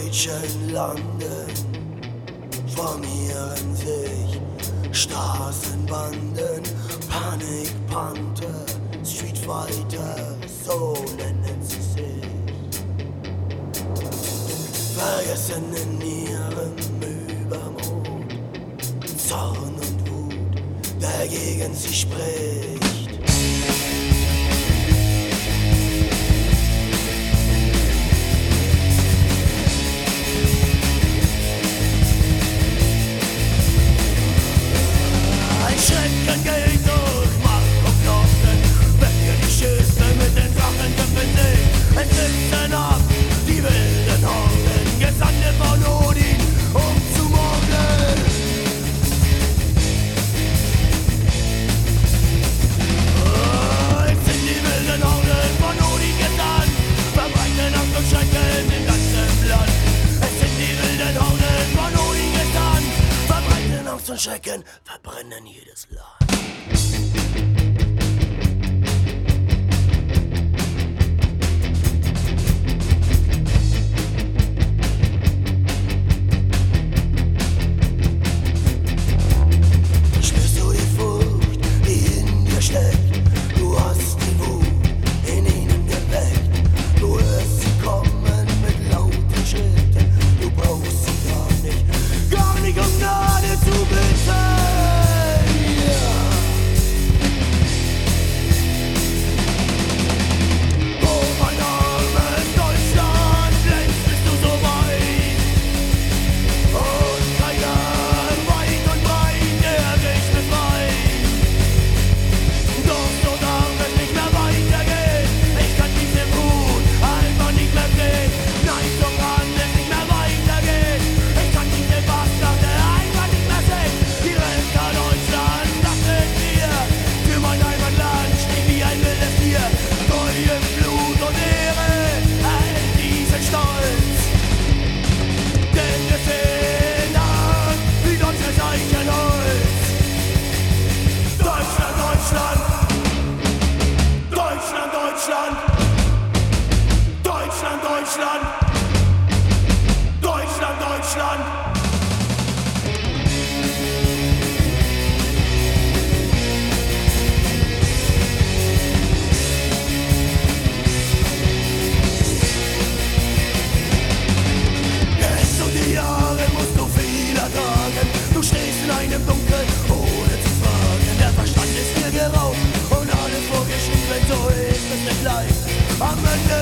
deutschen Landen formieren sich Straßenbanden, Panikpanther, Streetfighter, so nennen sie sich. Vergessen in ihrem Übermut, Zorn und Wut, der gegen sie spricht. Schrecken geht durch Mark und Knochen, wenn wir die Schüsse mit den Drachen kämpfen sehen. Entrissen ab die wilden Horden, Gesandte von Odin, um zu morden. Jetzt sind die wilden Horden von Odin gesandt, verbreiten Angst und Schrecken im ganzen Land. Es sind die wilden Horden von Odin gesandt, verbreiten Angst und Schrecken, verbrennen jedes Land. Spürst du die Furcht, die in dir steckt? Du hast die Wut in ihnen geweckt. Du hörst sie kommen mit lauten Schritten. Du brauchst sie gar nicht um Gnade zu bitten. Am Ende